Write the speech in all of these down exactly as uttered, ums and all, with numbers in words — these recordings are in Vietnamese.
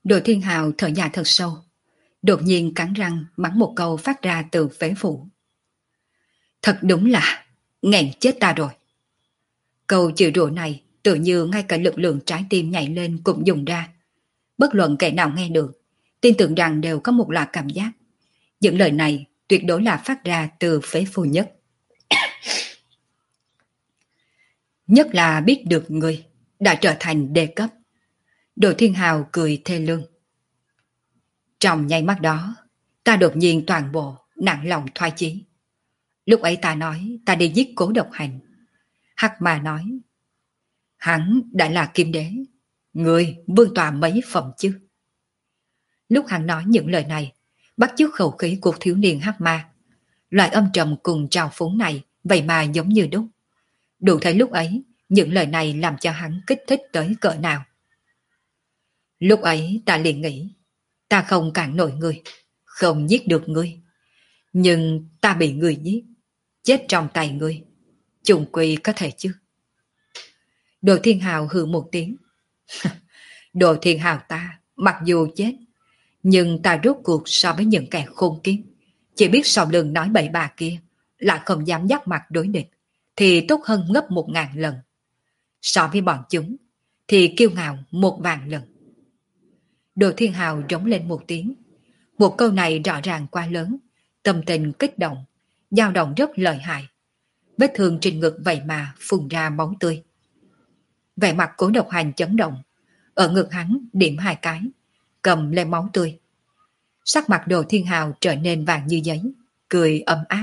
Đồ Thiên Hào thở dài thật sâu, đột nhiên cắn răng mắng một câu phát ra từ phế phủ. Thật đúng là nghẹn chết ta rồi. Câu chửi rủa này tự như ngay cả lực lượng trái tim nhảy lên cũng dùng ra. Bất luận kẻ nào nghe được, tin tưởng rằng đều có một loại cảm giác. Những lời này tuyệt đối là phát ra từ phế phủ nhất. Nhất là biết được người đã trở thành đề cấp. Đồ Thiên Hào cười thê lương. Trong nháy mắt đó, ta đột nhiên toàn bộ nặng lòng thoái chí. Lúc ấy ta nói ta đi giết Cố Độc Hành. Hắc mà nói, hắn đã là kim đế, người vương tọa mấy phẩm chứ. Lúc hắn nói những lời này, bắt chước khẩu khí của thiếu niên Hắc ma. Loại âm trầm cùng trào phúng này vậy mà giống như đúc. Đủ thấy lúc ấy, những lời này làm cho hắn kích thích tới cỡ nào. Lúc ấy ta liền nghĩ, ta không cản nổi người, không giết được ngươi. Nhưng ta bị người giết, chết trong tay ngươi, trùng quy có thể chứ. Đồ Thiên Hào hừ một tiếng. Đồ Thiên Hào ta, mặc dù chết, nhưng ta rốt cuộc so với những kẻ khôn kiếp, chỉ biết sau lưng nói bậy bạ kia, lại không dám dắt mặt đối địch, thì tốt hơn gấp một ngàn lần. So với bọn chúng, thì kiêu ngạo một vạn lần. Đồ Thiên Hào rống lên một tiếng. Một câu này rõ ràng quá lớn, tâm tình kích động, dao động rất lợi hại. Vết thương trên ngực vậy mà phun ra máu tươi. Vẻ mặt Cố Độc Hành chấn động, ở ngực hắn điểm hai cái, cầm lên máu tươi. Sắc mặt Đồ Thiên Hào trở nên vàng như giấy, cười ấm áp.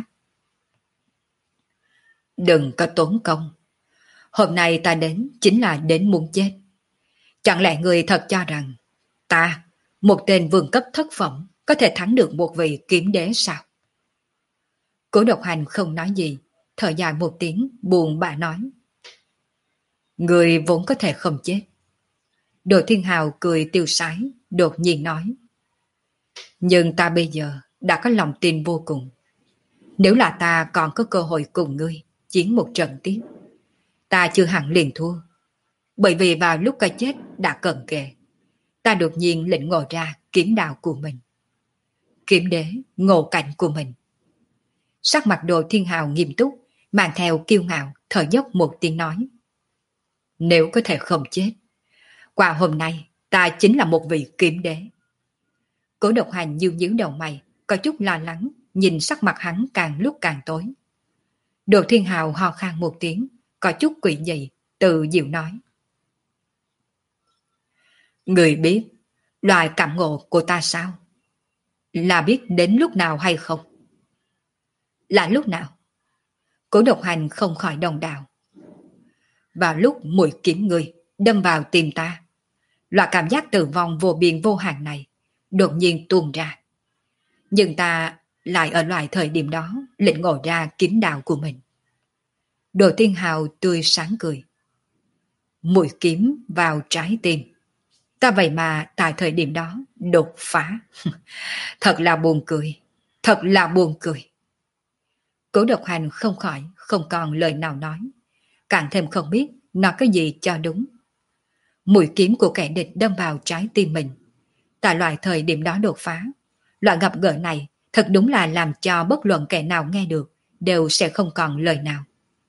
Đừng có tốn công. Hôm nay ta đến chính là đến muốn chết. Chẳng lẽ người thật cho rằng ta, một tên vương cấp thất phẩm, có thể thắng được một vị kiếm đế sao? Cố Độc Hành không nói gì, thở dài một tiếng buồn bã nói. Người vốn có thể không chết. Đồ Thiên Hào cười tiêu sái, đột nhiên nói. Nhưng ta bây giờ đã có lòng tin vô cùng. Nếu là ta còn có cơ hội cùng ngươi chiến một trận tiếp, ta chưa hẳn liền thua. Bởi vì vào lúc cái chết đã cận kề, ta đột nhiên lĩnh ngộ ra kiếm đạo của mình. Kiếm đế, ngộ cảnh của mình. Sắc mặt Đồ Thiên Hào nghiêm túc, mang theo kiêu ngạo, thở dốc một tiếng nói. Nếu có thể không chết, qua hôm nay ta chính là một vị kiếm đế. Cố Độc Hành nhíu nhíu đầu mày, có chút lo lắng, nhìn sắc mặt hắn càng lúc càng tối. Đồ Thiên Hào ho khan một tiếng, có chút quỷ dị, tự dịu nói. Người biết loại cảm ngộ của ta sao? Là biết đến lúc nào hay không? Là lúc nào? Cố Độc Hành không khỏi đồng đạo. Vào lúc mũi kiếm người đâm vào tim ta, loại cảm giác tử vong vô biên vô hạn này đột nhiên tuôn ra. Nhưng ta lại ở loại thời điểm đó lĩnh ngộ ra kiếm đạo của mình. Đồ Thiên Hào tươi sáng cười. Mũi kiếm vào trái tim. Ta vậy mà tại thời điểm đó đột phá. Thật là buồn cười. Thật là buồn cười. Cố Độc Hành không khỏi không còn lời nào nói. Càng thêm không biết nói cái gì cho đúng. Mũi kiếm của kẻ địch đâm vào trái tim mình. Tại loại thời điểm đó đột phá. Loại gặp gỡ này thật đúng là làm cho bất luận kẻ nào nghe được đều sẽ không còn lời nào.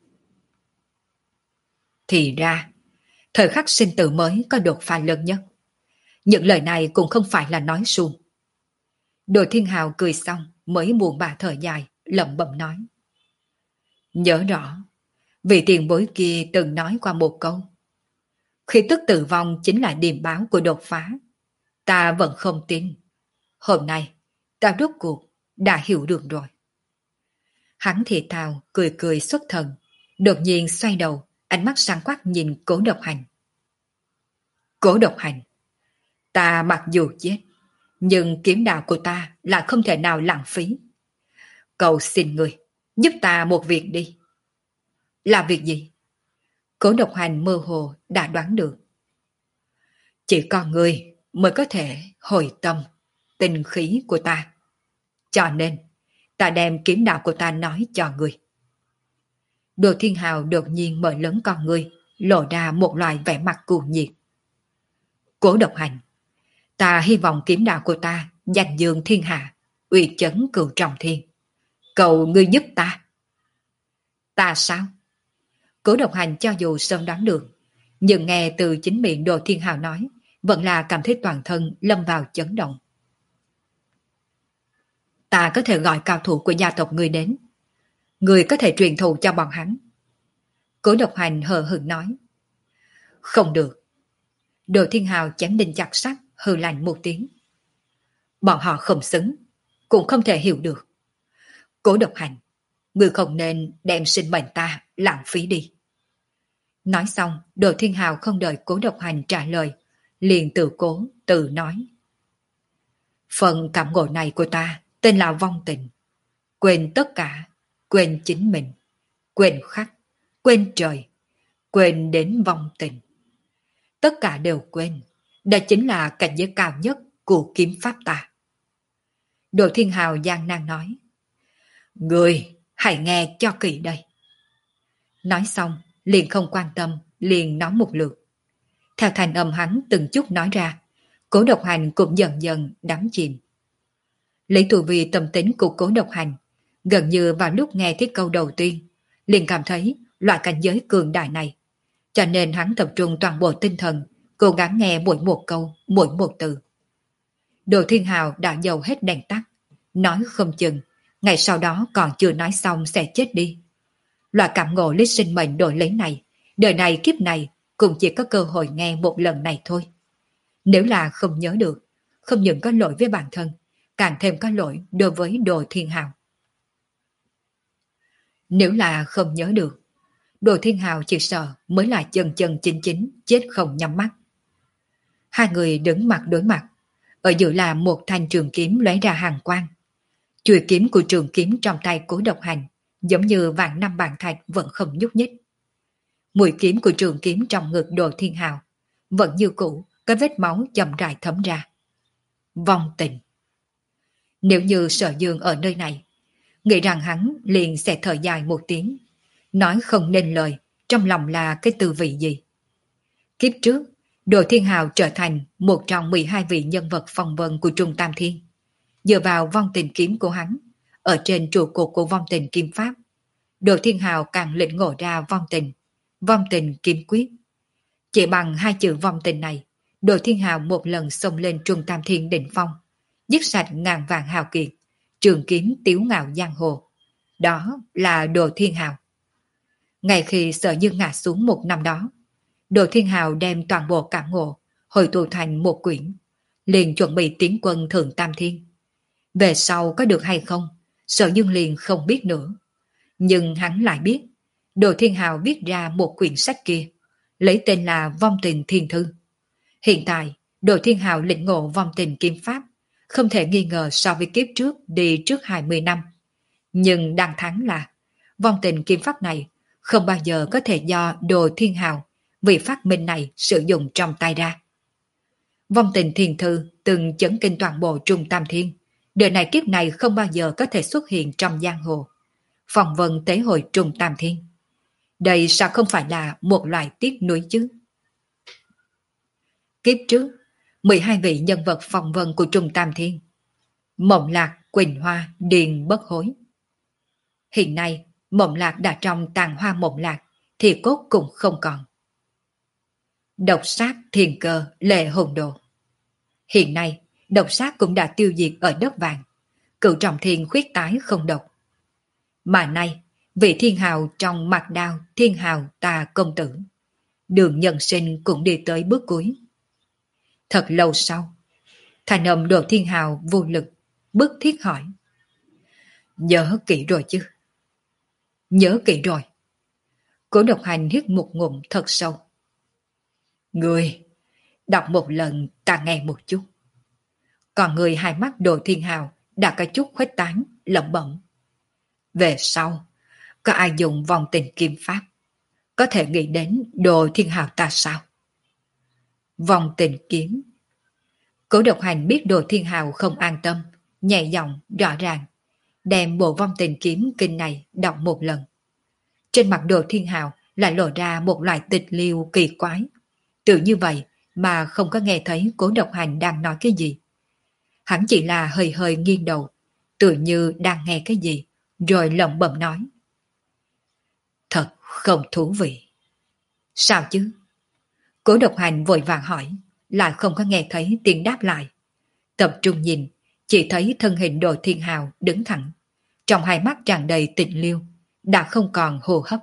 Thì ra, thời khắc sinh tử mới có đột phá lớn nhất. Những lời này cũng không phải là nói suông. Đồ Thiên Hào cười xong mới buồn bã thở dài, lẩm bẩm nói. Nhớ rõ, vị tiền bối kia từng nói qua một câu. Khi tức tử vong chính là điềm báo của đột phá. Ta vẫn không tin. Hôm nay, ta rốt cuộc đã hiểu được rồi. Hắn thì thào, cười cười xuất thần. Đột nhiên xoay đầu, ánh mắt sáng quắc nhìn Cố Độc Hành. Cố Độc Hành, ta mặc dù chết, nhưng kiếm đạo của ta là không thể nào lãng phí. Cầu xin người, giúp ta một việc đi. Là việc gì? Cố Độc Hành mơ hồ đã đoán được. Chỉ có người mới có thể hồi tâm, tinh khí của ta. Cho nên, ta đem kiếm đạo của ta nói cho người. Đồ Thiên Hào đột nhiên mở lớn con người, lộ ra một loại vẻ mặt cuồng nhiệt. Cố Độc Hành, Ta hy vọng kiếm đạo của ta danh dương thiên hạ, uy chấn cửu trọng thiên. Cầu ngươi giúp ta. Ta sao? Cố Độc Hành cho dù sớm đoán được, nhưng nghe từ chính miệng Đồ Thiên Hào nói, vẫn là cảm thấy toàn thân lâm vào chấn động. Ta có thể gọi cao thủ của gia tộc ngươi đến. Ngươi có thể truyền thụ cho bọn hắn. Cố Độc Hành hờ hững nói. Không được. Đồ Thiên Hào chém đinh chặt sắt, hừ lạnh một tiếng. Bọn họ không xứng, cũng không thể hiểu được. Cố Độc Hành, ngươi không nên đem sinh mệnh ta lãng phí đi. Nói xong, Đồ Thiên Hào không đợi Cố Độc Hành trả lời, liền tự cố, tự nói. Phần cảm ngộ này của ta tên là vong tình. Quên tất cả, quên chính mình, quên khắc, quên trời, quên đến vong tình. Tất cả đều quên, đó chính là cảnh giới cao nhất của kiếm pháp ta. Đồ Thiên Hào gian nan nói. Người, hãy nghe cho kỹ đây. Nói xong, liền không quan tâm, liền nói một lượt. Theo thành âm hắn từng chút nói ra, Cố Độc Hành cũng dần dần đắm chìm. Lấy tù vì tâm tính của Cố Độc Hành, gần như vào lúc nghe thấy câu đầu tiên, liền cảm thấy loại cảnh giới cường đại này. Cho nên hắn tập trung toàn bộ tinh thần, cố gắng nghe mỗi một câu, mỗi một từ. Đồ Thiên Hào đã dầu hết đèn tắt, nói không chừng, ngày sau đó còn chưa nói xong sẽ chết đi. Loại cảm ngộ lấy sinh mệnh đổi lấy này, đời này kiếp này cũng chỉ có cơ hội nghe một lần này thôi. Nếu là không nhớ được, không những có lỗi với bản thân, càng thêm có lỗi đối với Đồ Thiên Hào. Nếu là không nhớ được, Đồ Thiên Hào chỉ sợ mới là chân chân chính chính chết không nhắm mắt. Hai người đứng mặt đối mặt, ở giữa là một thanh trường kiếm lóe ra hàn quang. Chùy kiếm của trường kiếm trong tay Cố Độc Hành giống như vạn năm bàn thạch vẫn không nhúc nhích. Mũi kiếm của trường kiếm trong ngực Đồ Thiên Hào vẫn như cũ, có vết máu chậm rãi thấm ra. Vong tình. Nếu như Sở Dương ở nơi này, nghĩ rằng hắn liền sẽ thở dài một tiếng, nói không nên lời, trong lòng là cái tư vị gì. Kiếp trước, Đồ Thiên Hào trở thành một trong mười hai vị nhân vật phong vân của Trung Tam Thiên. Dựa vào vong tình kiếm của hắn, ở trên trụ cột của vong tình kiếm pháp, Đồ Thiên Hào càng lĩnh ngộ ra vong tình, vong tình kiếm quyết. Chỉ bằng hai chữ vong tình này, Đồ Thiên Hào một lần xông lên Trung Tam Thiên đỉnh phong, giết sạch ngàn vạn hào kiệt, trường kiếm tiếu ngạo giang hồ. Đó là Đồ Thiên Hào. Ngay khi Sở Dương ngã xuống một năm đó, Đồ Thiên Hào đem toàn bộ cảm ngộ hội tụ thành một quyển, liền chuẩn bị tiến quân Thượng Tam Thiên. Về sau có được hay không, Sở Dương liền không biết nữa. Nhưng hắn lại biết, Đồ Thiên Hào viết ra một quyển sách kia, lấy tên là Vong Tình Thiên Thư. Hiện tại, Đồ Thiên Hào lĩnh ngộ vong tình kiếm pháp, không thể nghi ngờ so với kiếp trước đi trước hai mươi năm. Nhưng đáng thắng là, vong tình kiếm pháp này không bao giờ có thể do Đồ Thiên Hào, vị phát minh này sử dụng trong tay ra. Vong tình Thiên Thư từng chấn kinh toàn bộ Trung Tam Thiên, đời này kiếp này không bao giờ có thể xuất hiện trong giang hồ. Phong vân tế hội Trung Tam Thiên. Đây sao không phải là một loại tiếc nuối chứ? Kiếp trước, mười hai vị nhân vật phong vân của Trung Tam Thiên. Mộng Lạc, Quỳnh Hoa, Điền Bất Hối. Hiện nay, Mộng Lạc đã trong tàn hoa Mộng Lạc, thì cốt cũng không còn. Độc sát Thiên Cơ, Lệ Hồn Đồ. Hiện nay, độc sát cũng đã tiêu diệt ở đất vàng. Cửu trọng thiên khuyết tái không độc. Mà nay, vị thiên hào trong mặt đao thiên hào tà công tử. Đường nhân sinh cũng đi tới bước cuối. Thật lâu sau, thành âm Đồ Thiên Hào vô lực, bức thiết hỏi. Nhớ kỹ rồi chứ? Nhớ kỹ rồi. Cố Độc Hành hít một ngụm thật sâu. Người, đọc một lần ta nghe một chút. Còn người hai mắt Đồ Thiên Hào đã có chút khuếch tán, lẩm bẩm. Về sau, có ai dùng vòng tình kiếm pháp, có thể nghĩ đến Đồ Thiên Hào ta sao? Vòng tình kiếm. Cố Độc Hành biết Đồ Thiên Hào không an tâm, nhẹ giọng rõ ràng, đem bộ vong tình kiếm kinh này đọc một lần. Trên mặt Đồ Thiên Hào lại lộ ra một loại tịch liêu kỳ quái. Tự như vậy, mà không có nghe thấy Cố Độc Hành đang nói cái gì. Hắn chỉ là hơi hơi nghiêng đầu, tự như đang nghe cái gì, rồi lẩm bẩm nói. Thật không thú vị. Sao chứ? Cố Độc Hành vội vàng hỏi, lại không có nghe thấy tiếng đáp lại. Tập trung nhìn, chỉ thấy thân hình Đồ Thiên Hào đứng thẳng, trong hai mắt tràn đầy tịnh liêu, đã không còn hô hấp.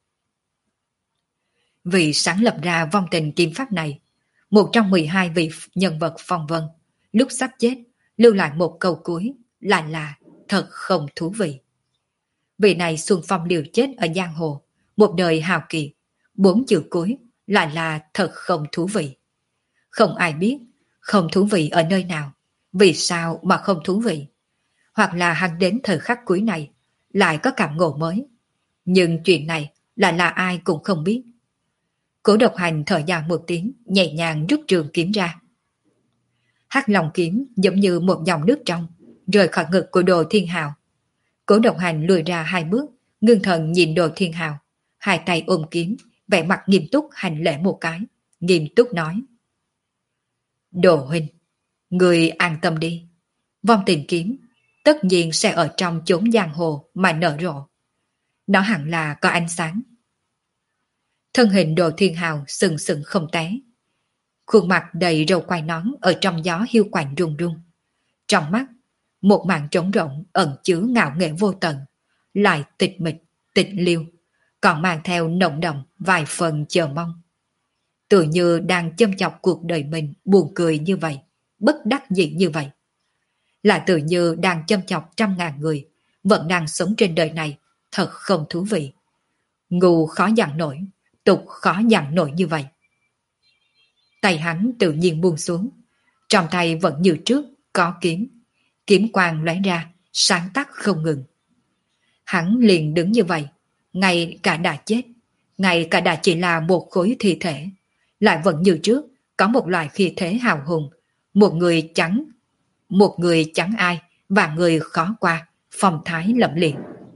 Vì sáng lập ra vong tình kiếm pháp này, một trong mười hai vị nhân vật phong vân, lúc sắp chết, lưu lại một câu cuối, lại là thật không thú vị. Vị này xuân phong liều chết ở giang hồ, một đời hào kiệt, bốn chữ cuối lại là thật không thú vị. Không ai biết không thú vị ở nơi nào, vì sao mà không thú vị. Hoặc là hắn đến thời khắc cuối này lại có cảm ngộ mới, nhưng chuyện này lại là ai cũng không biết. Cố Độc Hành thở dài một tiếng, nhẹ nhàng rút trường kiếm ra. Hắc Long kiếm giống như một dòng nước trong, rời khỏi ngực của Đồ Thiên Hào. Cố Độc Hành lùi ra hai bước, ngưng thần nhìn Đồ Thiên Hào, hai tay ôm kiếm, vẻ mặt nghiêm túc hành lễ một cái, nghiêm túc nói. Đồ huynh, người an tâm đi. Vong tình kiếm tất nhiên sẽ ở trong chốn giang hồ mà nở rộ. Nó hẳn là có ánh sáng. Thân hình Đồ Thiên Hào sừng sừng không té. Khuôn mặt đầy râu quai nón ở trong gió hiu quạnh rung rung. Trong mắt, một màn trống rỗng ẩn chứa ngạo nghệ vô tận, lại tịch mịch, tịch liêu, còn mang theo nồng đậm vài phần chờ mong. Tự như đang châm chọc cuộc đời mình buồn cười như vậy, bất đắc dĩ như vậy. Lại tự như đang châm chọc trăm ngàn người, vẫn đang sống trên đời này, thật không thú vị. Ngu khó dằn nổi, tục khó dằn nổi như vậy. Tay hắn tự nhiên buông xuống, trong tay vẫn như trước, có kiếm. Kiếm quang lóe ra, sáng tắt không ngừng. Hắn liền đứng như vậy, ngay cả đã chết, ngay cả đã chỉ là một khối thi thể, lại vẫn như trước, có một loại khí thế hào hùng, một người trắng, một người trắng ai, và người khó qua, phong thái lẫm liệt.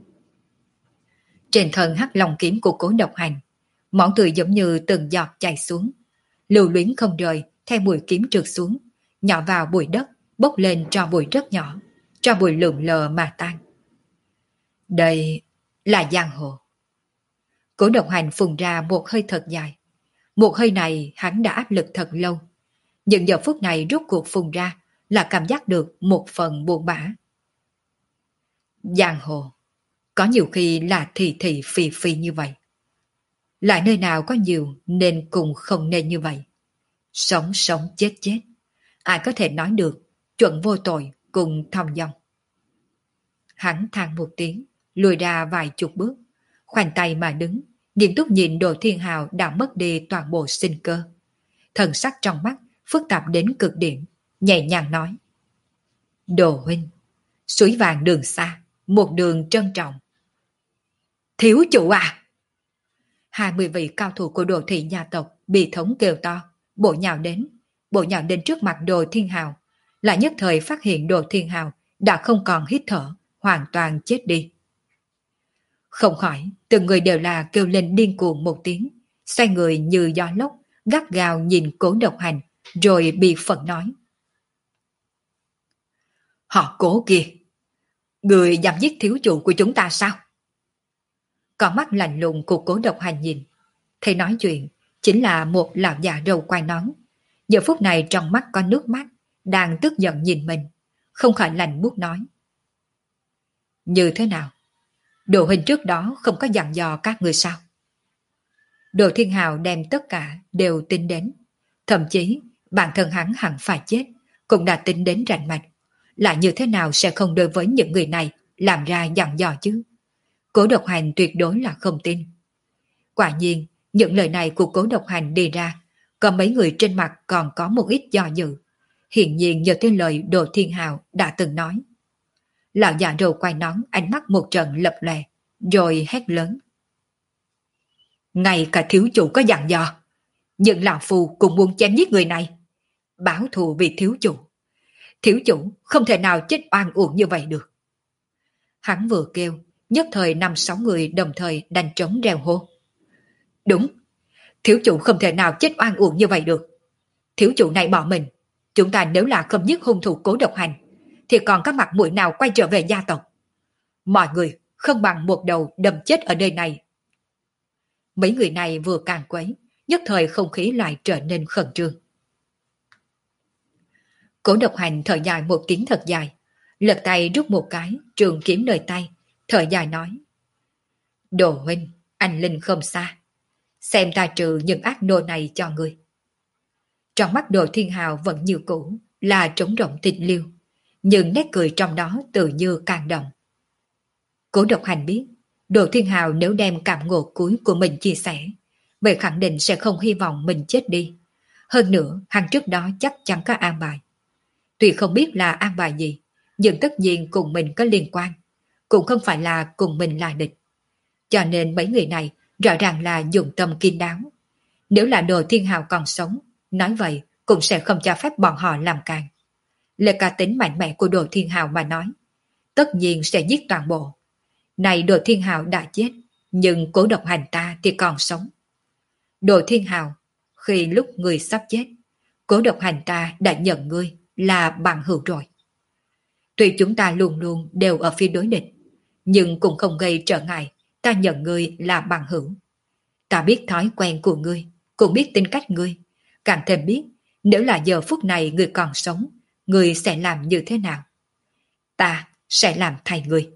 Trên thân hắc long kiếm của Cố Độc Hành, máu tươi giống như từng giọt chảy xuống, lưu luyến không rời, theo mũi kiếm trượt xuống, nhỏ vào bụi đất, bốc lên tro bụi rất nhỏ, tro bụi lượn lờ mà tan. Đây là giang hồ. Cố Độc Hành phun ra một hơi thật dài. Một hơi này hắn đã áp lực thật lâu. Nhưng giờ phút này rốt cuộc phun ra là cảm giác được một phần buồn bã. Giang hồ, có nhiều khi là thị thị phi phi như vậy. Lại nơi nào có nhiều nên cùng không nên như vậy. Sống sống chết chết. Ai có thể nói được chuẩn vô tội cùng thong dong. Hắn than một tiếng, lùi ra vài chục bước, khoanh tay mà đứng, nghiêm túc nhìn Đồ Thiên Hào đã mất đi toàn bộ sinh cơ. Thần sắc trong mắt phức tạp đến cực điểm, nhẹ nhàng nói. Đồ huynh, suối vàng đường xa, một đường trân trọng. Thiếu chủ à! Hai mươi vị cao thủ của Đồ Thị gia tộc bị thống kêu to, bộ nhào đến, bộ nhào đến trước mặt Đồ Thiên Hào, lại nhất thời phát hiện Đồ Thiên Hào đã không còn hít thở, hoàn toàn chết đi. Không khỏi, từng người đều là kêu lên điên cuồng một tiếng, xoay người như gió lốc, gắt gao nhìn Cố Độc Hành, rồi bị phẫn nói. Họ Cố kia, người dám giết thiếu chủ của chúng ta sao? Con mắt lạnh lùng của Cố Độc Hành nhìn, thấy nói chuyện chính là một lão già râu quai nón. Giờ phút này trong mắt có nước mắt, đang tức giận nhìn mình, không khỏi lạnh buốt nói. Như thế nào? Đồ huynh trước đó không có dặn dò các người sao? Đồ Thiên Hào đem tất cả đều tính đến. Thậm chí bản thân hắn hẳn phải chết, cũng đã tính đến rành mạch. Lại như thế nào sẽ không đối với những người này làm ra dặn dò chứ? Cố Độc Hành tuyệt đối là không tin. Quả nhiên, những lời này của Cố Độc Hành đi ra, có mấy người trên mặt còn có một ít do dự. Hiển nhiên nhờ tới lời Đồ Thiên Hào đã từng nói. Lão già râu quay nón ánh mắt một trận lập lòe, rồi hét lớn. Ngay cả thiếu chủ có dặn dò, nhưng lão phù cũng muốn chém giết người này. Báo thù vì thiếu chủ. Thiếu chủ không thể nào chết oan uổng như vậy được. Hắn vừa kêu, nhất thời năm sáu người đồng thời đánh trống reo hô. Đúng, thiếu chủ không thể nào chết oan uổng như vậy được. Thiếu chủ này bỏ mình, chúng ta nếu là không giết hung thủ Cố Độc Hành, thì còn có mặt mũi nào quay trở về gia tộc? Mọi người không bằng một đầu đâm chết ở nơi này. Mấy người này vừa càng quấy, nhất thời không khí lại trở nên khẩn trương. Cố Độc Hành thở dài một tiếng thật dài, lật tay rút một cái trường kiếm nơi tay, thở dài nói: Đồ huynh, anh Linh không xa, xem ta trừ những ác nô này cho người. Trong mắt Đồ Thiên Hào vẫn như cũ, là trống rỗng tịch liêu, nhưng nét cười trong đó tự như càng động. Cố Độc Hành biết, Đồ Thiên Hào nếu đem cảm ngộ cuối của mình chia sẻ, vậy khẳng định sẽ không hy vọng mình chết đi. Hơn nữa, hắn trước đó chắc chắn có an bài. Tuy không biết là an bài gì, nhưng tất nhiên cùng mình có liên quan, cũng không phải là cùng mình là địch. Cho nên mấy người này rõ ràng là dùng tâm kín đáo. Nếu là Đồ Thiên Hào còn sống, nói vậy cũng sẽ không cho phép bọn họ làm càng. Lời cá tính mạnh mẽ của Đồ Thiên Hào mà nói, tất nhiên sẽ giết toàn bộ. Này Đồ Thiên Hào đã chết, nhưng Cố Độc Hành ta thì còn sống. Đồ Thiên Hào, khi lúc người sắp chết, Cố Độc Hành ta đã nhận ngươi là bằng hữu rồi. Tuy chúng ta luôn luôn đều ở phía đối địch, nhưng cũng không gây trở ngại ta nhận ngươi là bằng hữu. Ta biết thói quen của ngươi, cũng biết tính cách ngươi, càng thêm biết nếu là giờ phút này ngươi còn sống, ngươi sẽ làm như thế nào. Ta sẽ làm thay ngươi.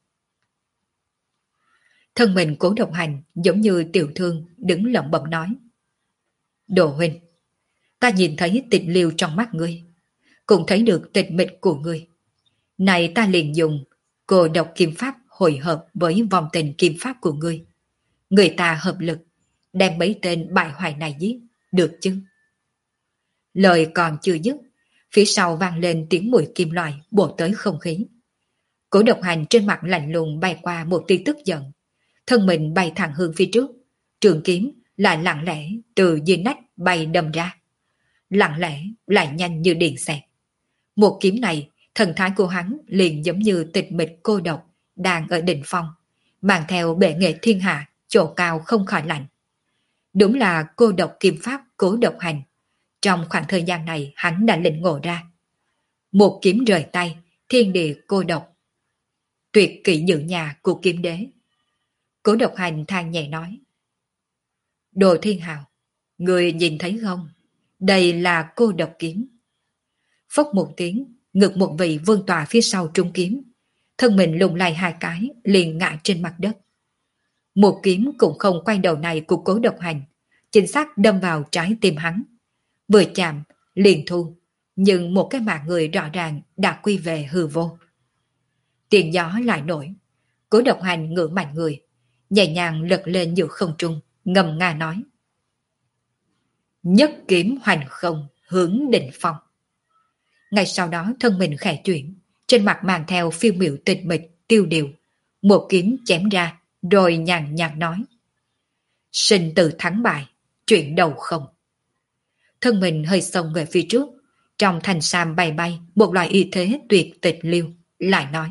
Thân mình Cố Độc Hành giống như tiểu thương đứng lẩm bẩm nói: Đồ huynh, ta nhìn thấy tịch liêu trong mắt ngươi, cũng thấy được tịch mịch của ngươi. Này ta liền dùng cô độc kim pháp hội hợp với vòng tình kim pháp của ngươi. Người ta hợp lực, đem mấy tên bại hoại này giết, được chứ? Lời còn chưa dứt, phía sau vang lên tiếng mùi kim loại bổ tới không khí. Cố Độc Hành trên mặt lạnh lùng bay qua một tia tức giận, thân mình bay thẳng hướng phía trước, trường kiếm lại lặng lẽ từ dưới nách bay đâm ra. Lặng lẽ lại nhanh như điện xẹt. Một kiếm này, thần thái của hắn liền giống như tịch mịch cô độc đang ở đỉnh phong, mang theo bệ nghệ thiên hạ, chỗ cao không khỏi lạnh. Đúng là cô độc kim pháp Cố Độc Hành. Trong khoảng thời gian này hắn đã lĩnh ngộ ra. Một kiếm rời tay, thiên địa cô độc. Tuyệt kỹ dự nhà của kiếm đế. Cố Độc Hành than nhẹ nói: Đồ Thiên Hào, người nhìn thấy không? Đây là cô độc kiếm. Phốc một tiếng, ngực một vị vương tọa phía sau trung kiếm, thân mình lùng lay hai cái, liền ngã trên mặt đất. Một kiếm cũng không quay đầu này của Cố Độc Hành, chính xác đâm vào trái tim hắn. Vừa chạm, liền thu, nhưng một cái mạng người rõ ràng đã quy về hư vô. Tiếng gió lại nổi, Cố Độc Hành ngửa mạnh người, nhẹ nhàng lật lên giữa không trung, ngầm nga nói: Nhất kiếm hoành không, hướng đỉnh phong. Ngay sau đó thân mình khẽ chuyển, trên mặt mang theo phiêu miệu tịch mịch, tiêu điều. Một kiếm chém ra, rồi nhàn nhạt nói: Sinh tử thắng bại, chuyện đầu không. Thân mình hơi xông về phía trước, trong thành sam bay bay một loại y thế tuyệt tịch liêu, lại nói: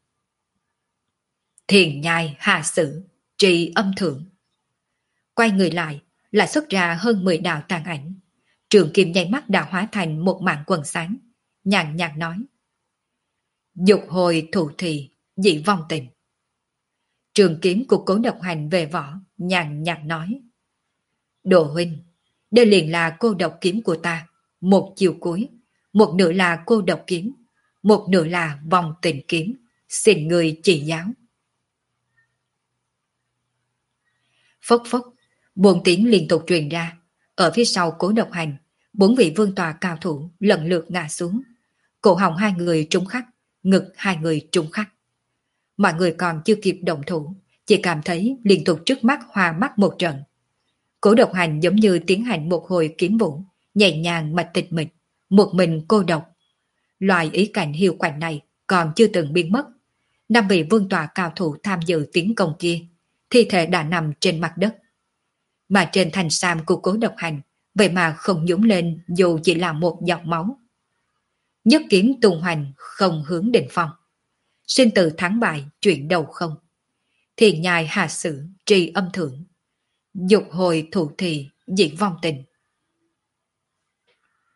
Thiền nhai hạ sử, trì âm thượng. Quay người lại, lại xuất ra hơn mười đạo tàn ảnh. Trường kiếm nháy mắt đã hóa thành một mảng quần sáng, nhàn nhạt nói: Dục hồi thủ thị, dị vong tình. Trường kiếm của Cố Độc Hành về vỏ, nhàn nhạt nói: Đồ huynh, đây liền là cô độc kiếm của ta, một chiều cuối, một nửa là cô độc kiếm, một nửa là vòng tình kiếm, xin người chỉ giáo. Phốc phốc, buồn tiếng liên tục truyền ra, ở phía sau Cố Độc Hành, bốn vị vương tòa cao thủ lần lượt ngã xuống, cổ họng hai người trúng khắc, ngực hai người trúng khắc. Mọi người còn chưa kịp động thủ, chỉ cảm thấy liên tục trước mắt hoa mắt một trận. Cố Độc Hành giống như tiến hành một hồi kiếm vũ, nhẹ nhàng mà tịch mịch, một mình cô độc. Loại ý cảnh hiu quạnh này còn chưa từng biến mất. Năm vị vương tòa cao thủ tham dự tiến công kia, thi thể đã nằm trên mặt đất. Mà trên thành sam của Cố Độc Hành, vậy mà không nhúng lên dù chỉ là một giọt máu. Nhất kiếm tung hoành không hướng đỉnh phong. Sinh tử thắng bại chuyện đầu không. Thiền nhai hạ sử trì âm thượng. Dục hồi thủ thị dị vong tình.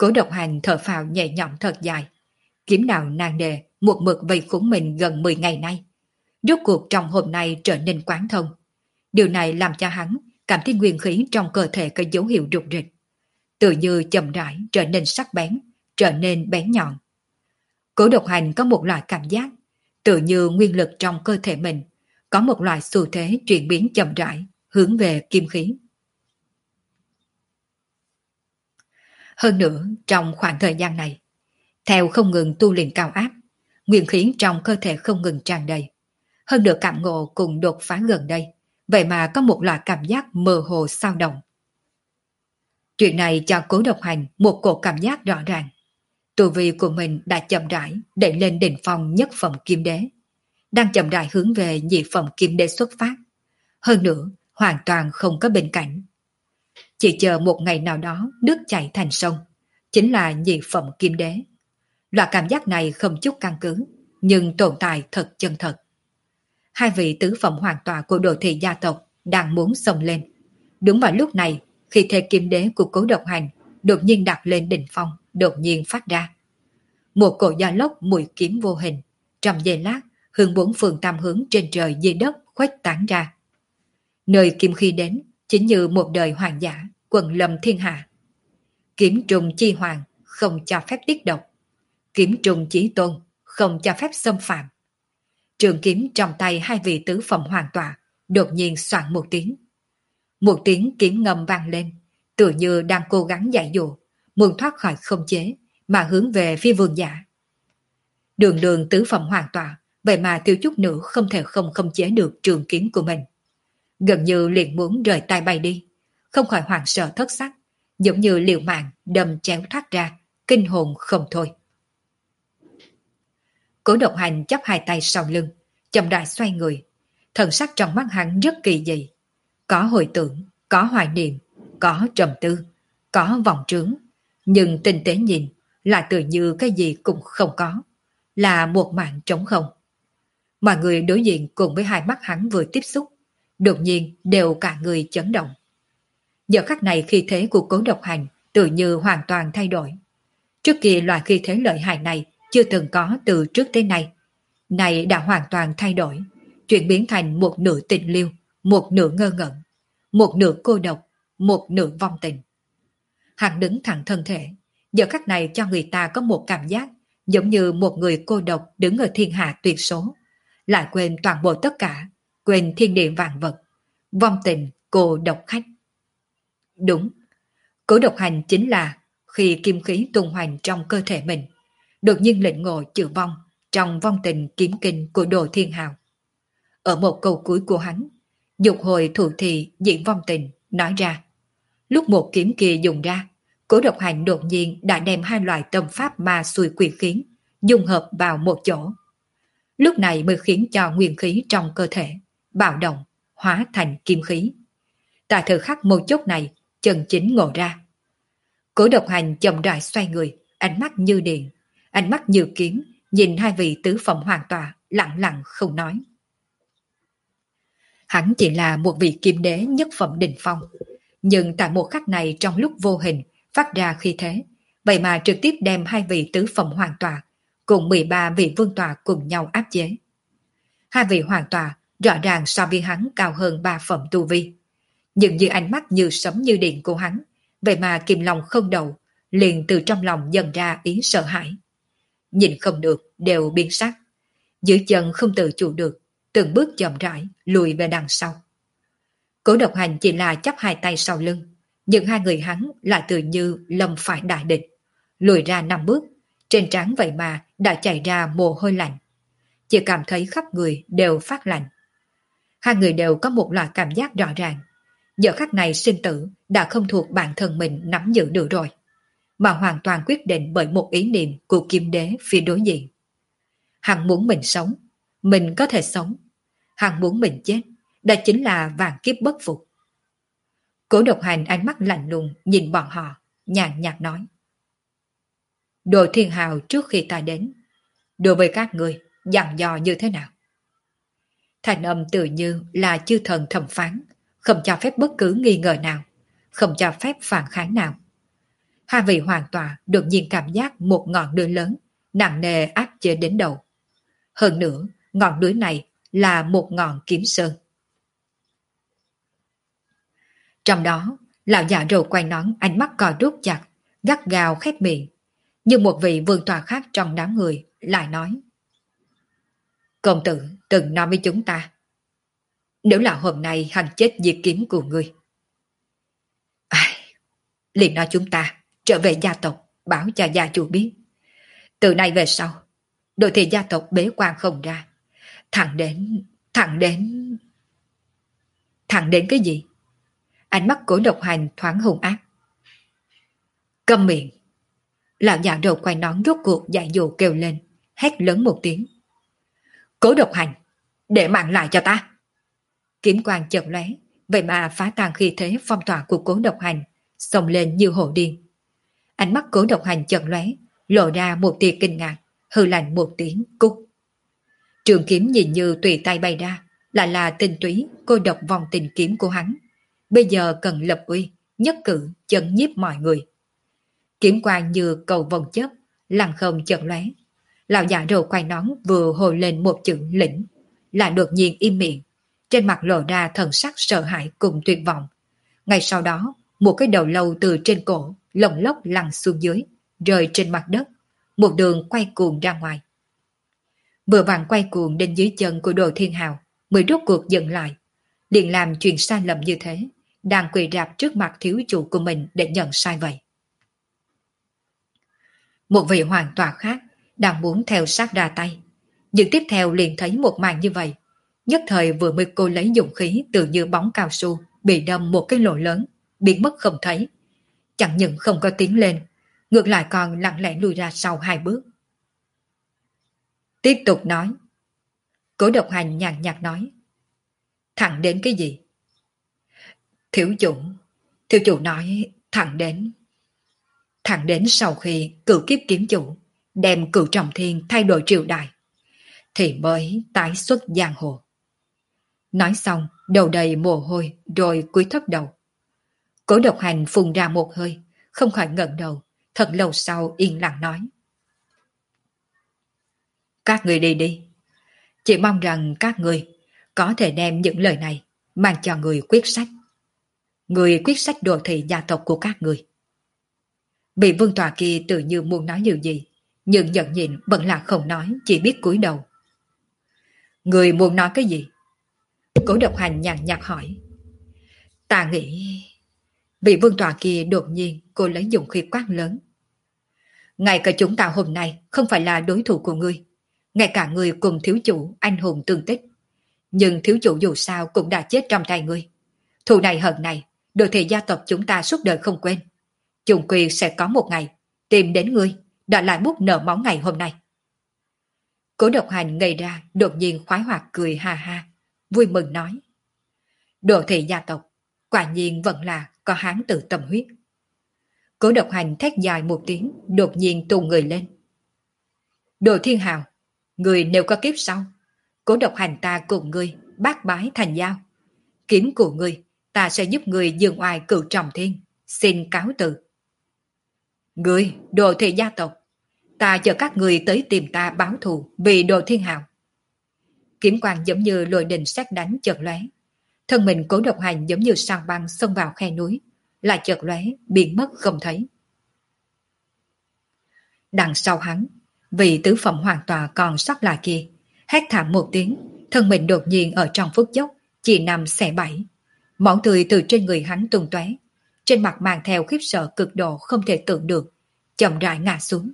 Cố Độc Hành thở phào nhẹ nhõm thật dài. Kiếm đạo nan đề một mực vây khốn mình gần mười ngày nay. Rốt cuộc trong hôm nay trở nên quán thông. Điều này làm cho hắn cảm thấy nguyên khí trong cơ thể có dấu hiệu rục rịch. Tự như chậm rãi trở nên sắc bén, trở nên bén nhọn. Cố Độc Hành có một loại cảm giác, tự như nguyên lực trong cơ thể mình có một loại xu thế chuyển biến chậm rãi, hướng về kim khí. Hơn nữa, trong khoảng thời gian này, theo không ngừng tu luyện cao áp, nguyên khí trong cơ thể không ngừng tràn đầy. Hơn được cảm ngộ cùng đột phá gần đây, vậy mà có một loại cảm giác mơ hồ sao động. Chuyện này cho Cố Độc Hành một cổ cảm giác rõ ràng. Tu vi của mình đã chậm rãi đẩy lên đỉnh phong nhất phẩm kim đế, đang chậm rãi hướng về nhị phẩm kim đế xuất phát. Hơn nữa, hoàn toàn không có bên cạnh. Chỉ chờ một ngày nào đó nước chảy thành sông, chính là nhị phẩm kim đế. Loại cảm giác này không chút căn cứ, nhưng tồn tại thật chân thật. Hai vị tứ phẩm hoàng tọa của Đồ Thị gia tộc đang muốn xông lên. Đúng vào lúc này, khi thế kim đế của Cố Độc Hành đột nhiên đặt lên đỉnh phong, đột nhiên phát ra. Một cổ gió lốc mùi kiếm vô hình, trong giây lát, hướng bốn phương tam hướng trên trời dưới đất khuếch tán ra. Nơi kim khi đến, chính như một đời hoàng giả, quần lâm thiên hạ. Kiếm trùng chi hoàng, không cho phép tiết độc. Kiếm trùng chí tôn, không cho phép xâm phạm. Trường kiếm trong tay hai vị tứ phẩm hoàng tọa đột nhiên soạn một tiếng. Một tiếng kiếm ngầm vang lên, tự như đang cố gắng giải dụ, muốn thoát khỏi không chế, mà hướng về phía vương giả. Đường đường tứ phẩm hoàng tọa, vậy mà thiếu chút nữa không thể không khống chế được trường kiếm của mình. Gần như liền muốn rời tay bay đi, không khỏi hoảng sợ thất sắc, giống như liều mạng đâm chéo thoát ra, kinh hồn không thôi. Cố Độc Hành chắp hai tay sau lưng, chậm rãi xoay người, thần sắc trong mắt hắn rất kỳ dị. Có hồi tưởng, có hoài niệm, có trầm tư, có vòng trướng, nhưng tinh tế nhìn lại tự như cái gì cũng không có, là một mảng trống không. Mọi người đối diện cùng với hai mắt hắn vừa tiếp xúc, đột nhiên đều cả người chấn động. Giờ khắc này khí thế của Cố Độc Hành tự như hoàn toàn thay đổi. Trước kia loại khí thế lợi hại này chưa từng có từ trước tới nay, này đã hoàn toàn thay đổi, chuyển biến thành một nửa tình liêu, một nửa ngơ ngẩn, một nửa cô độc, một nửa vong tình. Hắn đứng thẳng thân thể, giờ khắc này cho người ta có một cảm giác giống như một người cô độc đứng ở thiên hạ tuyệt số, lại quên toàn bộ tất cả, quên thiên địa vạn vật, vong tình cô độc khách. Đúng, Cố Độc Hành chính là khi kim khí tung hoành trong cơ thể mình, đột nhiên lĩnh ngộ chữ vong trong vong tình kiếm kinh của Đồ Thiên Hào. Ở một câu cuối của hắn, dục hồi thủ thị diễn vong tình, nói ra. Lúc một kiếm kia dùng ra, Cố Độc Hành đột nhiên đã đem hai loại tâm pháp ma xui quỷ khiến dung hợp vào một chỗ. Lúc này mới khiến cho nguyên khí trong cơ thể bạo động, hóa thành kim khí. Tại thời khắc một chốc này, chân chính ngộ ra. Cố Độc Hành chậm rãi xoay người, ánh mắt như điện, ánh mắt như kiếm, nhìn hai vị tứ phẩm hoàng tọa, lặng lặng không nói. Hắn chỉ là một vị kim đế nhất phẩm đỉnh phong, nhưng tại một khắc này trong lúc vô hình phát ra khí thế, vậy mà trực tiếp đem hai vị tứ phẩm hoàng tọa cùng mười ba vị vương tọa cùng nhau áp chế. Hai vị hoàng tọa rõ ràng so với hắn cao hơn ba phẩm tu vi, nhưng như ánh mắt như sấm như điện của hắn, vậy mà kìm lòng không đậu, liền từ trong lòng dần ra ý sợ hãi. Nhìn không được, đều biến sắc. Dưới chân không tự chủ được, từng bước chậm rãi, lùi về đằng sau. Cố Độc Hành chỉ là chắp hai tay sau lưng, nhưng hai người hắn lại tự như lâm phải đại địch. Lùi ra năm bước, trên trán vậy mà đã chảy ra mồ hôi lạnh. Chỉ cảm thấy khắp người đều phát lạnh. Hai người đều có một loại cảm giác rõ ràng. Giờ khắc này sinh tử đã không thuộc bản thân mình nắm giữ được rồi, mà hoàn toàn quyết định bởi một ý niệm của kim đế phía đối diện. Hắn muốn mình sống, mình có thể sống. Hắn muốn mình chết, đó chính là vạn kiếp bất phục. Cố Độc Hành ánh mắt lạnh lùng nhìn bọn họ, nhàn nhạt nói. Đồ Thiên Hào trước khi ta đến, đối với các người dặn dò như thế nào? Thành âm tự như là chư thần thẩm phán, không cho phép bất cứ nghi ngờ nào, không cho phép phản kháng nào. hai vị hoàn toàn đột nhiên cảm giác một ngọn núi lớn nặng nề áp chế đến đầu. Hơn nữa, ngọn núi này là một ngọn kiếm sơn. Trong đó, lão già râu quay nón ánh mắt cò rút chặt, gắt gao khép miệng. Nhưng một vị vương tọa khác trong đám người lại nói: Công tử từng nói với chúng ta, nếu là hôm nay hắn chết diệt kiếm của ngươi. Ai, liền nói chúng ta trở về gia tộc báo cho gia chủ biết. Từ nay về sau, đội thị gia tộc bế quan không ra. Thẳng đến, thẳng đến... Thẳng đến cái gì? Ánh mắt của độc hành thoáng hung ác. Câm miệng. Lão già đầu quay nón rốt cuộc dại dụ kêu lên, hét lớn một tiếng. Cố độc hành, để mạng lại cho ta. Kiếm quang chợt lóe, vậy mà phá tan khí thế phong tỏa của cố độc hành, xông lên như hổ điên. Ánh mắt cố độc hành chợt lóe, lộ ra một tia kinh ngạc, hừ lạnh một tiếng cúc. Trường kiếm nhìn như tùy tay bay ra, lại là tinh túy cô độc vòng tình kiếm của hắn. Bây giờ cần lập uy, nhất cử chấn nhiếp mọi người. Kiếm quang như cầu vòng chớp, lăng không chợt lóe. Lão già râu quay nón vừa hồi lên một chữ lĩnh, lại đột nhiên im miệng, trên mặt lộ ra thần sắc sợ hãi cùng tuyệt vọng. Ngay sau đó, một cái đầu lâu từ trên cổ lồng lốc lăn xuống dưới, rơi trên mặt đất, một đường quay cuồng ra ngoài. Vừa vặn quay cuồng đến dưới chân của Đồ Thiên Hào, mới rốt cuộc dừng lại, liền làm chuyện sai lầm như thế, đang quỳ rạp trước mặt thiếu chủ của mình để nhận sai vậy. Một vị hoàng tọa khác đang muốn theo sát ra tay, nhưng tiếp theo liền thấy một màn như vậy, nhất thời vừa mới cô lấy dụng khí tự như bóng cao su bị đâm một cái lỗ lớn, biến mất không thấy. Chẳng những không có tiến lên, ngược lại còn lặng lẽ lùi ra sau hai bước. Tiếp tục nói. Cố độc hành nhàn nhạt nói. Thẳng đến cái gì? Thiếu chủ, thiếu chủ nói thẳng đến. Thẳng đến sau khi cửu kiếp kiếm chủ đem Cửu Trọng Thiên thay đổi triều đại, thì mới tái xuất giang hồ. Nói xong, đầu đầy mồ hôi rồi cúi thấp đầu. Cố độc hành phun ra một hơi, không khỏi ngẩng đầu, thật lâu sau yên lặng nói. Các người đi đi. Chỉ mong rằng các người có thể đem những lời này mang cho người quyết sách. Người quyết sách đồ thị gia tộc của các người. Bị vương tòa kia tự như muốn nói điều gì, nhưng giận nhịn vẫn là không nói, chỉ biết cúi đầu. Người muốn nói cái gì? Cố độc hành nhàn nhạt hỏi. Ta nghĩ... Vị vương tòa kia đột nhiên cô lấy dụng khí quát lớn. Ngay cả chúng ta hôm nay không phải là đối thủ của ngươi. Ngay cả ngươi cùng thiếu chủ anh hùng tương tích. Nhưng thiếu chủ dù sao cũng đã chết trong tay ngươi. Thù này hận này, đồ thị gia tộc chúng ta suốt đời không quên. Chung quy sẽ có một ngày tìm đến ngươi, đòi lại bút nợ máu ngày hôm nay. Cố độc hành ngây ra, đột nhiên khoái hoạt cười ha ha, vui mừng nói. Đồ thị gia tộc, quả nhiên vẫn là có hán tử tâm huyết. Cố độc hành thét dài một tiếng, đột nhiên tung người lên. Đồ Thiên Hào, người nếu có kiếp sau, cố độc hành ta cùng ngươi bác bái thành giao. Kiếm của ngươi, ta sẽ giúp ngươi dương oai Cửu Trọng Thiên, xin cáo từ. Ngươi, Đồ thị gia tộc, ta chờ các người tới tìm ta báo thù vì Đồ Thiên Hào. Kiếm quang giống như lôi đình sét đánh chợt lóe, thân mình cố độc hành giống như sao băng xông vào khe núi, lại chợt lóe biến mất không thấy. Đằng sau hắn, vị tứ phẩm hoàng tòa còn sót lại kia, hét thảm một tiếng, thân mình đột nhiên ở trong phút chốc chỉ nằm xẻ bảy, máu tươi từ trên người hắn tung tóe, trên mặt mang theo khiếp sợ cực độ không thể tưởng được, chậm rãi ngã xuống.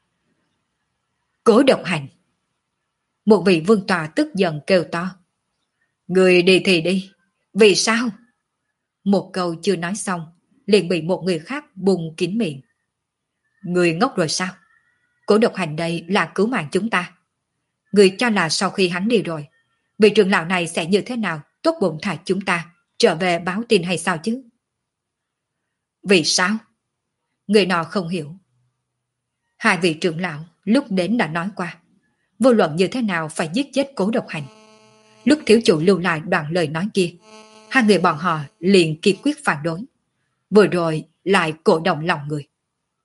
Cố độc hành! Một vị vương tòa tức giận kêu to. Người đi thì đi, vì sao? Một câu chưa nói xong, liền bị một người khác bùng kín miệng. Người ngốc rồi sao? Cố độc hành đây là cứu mạng chúng ta. Người cho là sau khi hắn đi rồi, vị trưởng lão này sẽ như thế nào tốt bụng thả chúng ta trở về báo tin hay sao chứ? Vì sao? Người nọ không hiểu. Hai vị trưởng lão lúc đến đã nói qua, vô luận như thế nào phải giết chết cố độc hành. Lúc thiếu chủ lưu lại đoạn lời nói kia, hai người bọn họ liền kiên quyết phản đối. Vừa rồi lại cổ động lòng người.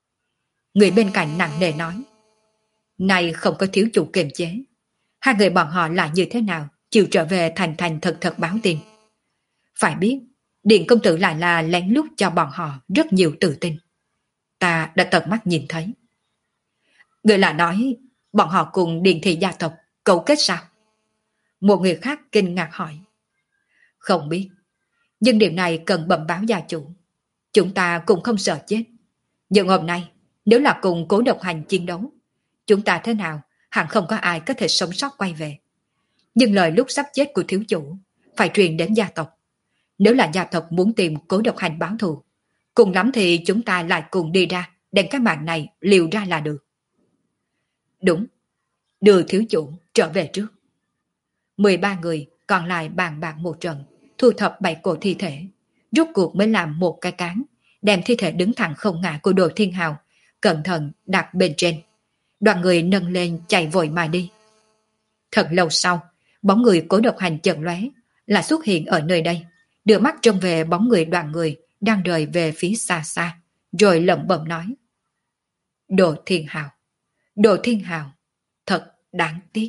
Người bên cạnh nặng nề nói. Này không có thiếu chủ kiềm chế. Hai người bọn họ là như thế nào chịu trở về thành thành thật thật báo tin. Phải biết, Điện công tử lại là lén lút cho bọn họ rất nhiều tự tin. Ta đã tận mắt nhìn thấy. Người là nói bọn họ cùng Điện thị gia tộc cấu kết sao? Một người khác kinh ngạc hỏi. Không biết, nhưng điều này cần bẩm báo gia chủ. Chúng ta cũng không sợ chết. Nhưng hôm nay, nếu là cùng Cố Độc Hành chiến đấu, chúng ta thế nào hẳn không có ai có thể sống sót quay về. Nhưng lời lúc sắp chết của thiếu chủ phải truyền đến gia tộc. Nếu là gia tộc muốn tìm Cố Độc Hành báo thù, cùng lắm thì chúng ta lại cùng đi ra đem cái mạng này liều ra là được. Đúng, đưa thiếu chủ trở về trước. mười ba người còn lại bàn bạc một trận, thu thập bảy cổ thi thể, rút cuộc mới làm một cái cán, đem thi thể đứng thẳng không ngã của Đồ Thiên Hào cẩn thận đặt bên trên. Đoàn người nâng lên chạy vội mà đi. Thật lâu sau, bóng người Cố Độc Hành chợt lóe là xuất hiện ở nơi đây, đưa mắt trông về bóng người đoàn người đang rời về phía xa xa, rồi lẩm bẩm nói. Đồ Thiên Hào, Đồ Thiên Hào, thật đáng tiếc.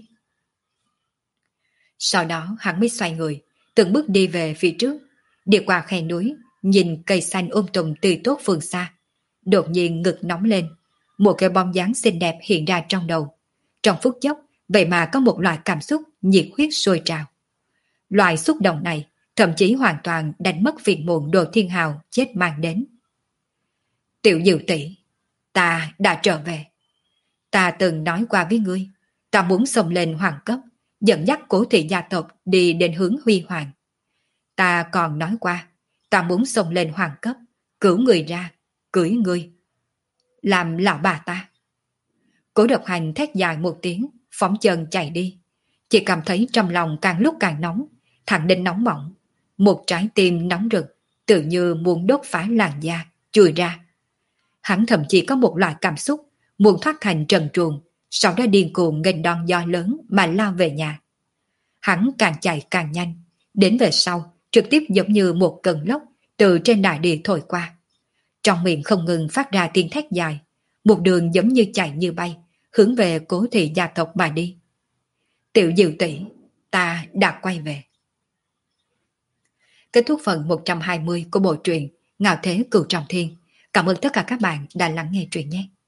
Sau đó hắn mới xoay người, từng bước đi về phía trước, đi qua khe núi, nhìn cây xanh um tùm tươi tốt phương xa. Đột nhiên ngực nóng lên, một cái bóng dáng xinh đẹp hiện ra trong đầu. Trong phút chốc, vậy mà có một loại cảm xúc nhiệt huyết sôi trào. Loại xúc động này thậm chí hoàn toàn đánh mất phiền muộn Đồ Thiên Hào chết mang đến. Tiểu Diệu tỷ, ta đã trở về. Ta từng nói qua với ngươi, ta muốn xông lên hoàng cấp, dẫn dắt Cố thị gia tộc đi đến hướng huy hoàng. Ta còn nói qua, ta muốn xông lên hoàng cấp, cứu người ra, cưới ngươi, làm lão bà ta. Cố Độc Hành thét dài một tiếng, phóng chân chạy đi. Chỉ cảm thấy trong lòng càng lúc càng nóng, thẳng đến nóng bỏng. Một trái tim nóng rực, tự như muốn đốt phá làn da, chui ra. Hắn thậm chí có một loại cảm xúc, muốn thoát thành trần truồng, sau đó điên cuồng nghênh đòn gió lớn mà lao về nhà. Hắn càng chạy càng nhanh, đến về sau, trực tiếp giống như một cơn lốc từ trên đại địa thổi qua. Trong miệng không ngừng phát ra tiếng thét dài, một đường giống như chạy như bay, hướng về Cố thị gia tộc mà đi. Tiểu Diệu tỷ, ta đã quay về. Kết thúc phần một trăm hai mươi của bộ truyện Ngạo Thế Cửu Trọng Thiên. Cảm ơn tất cả các bạn đã lắng nghe truyện nhé.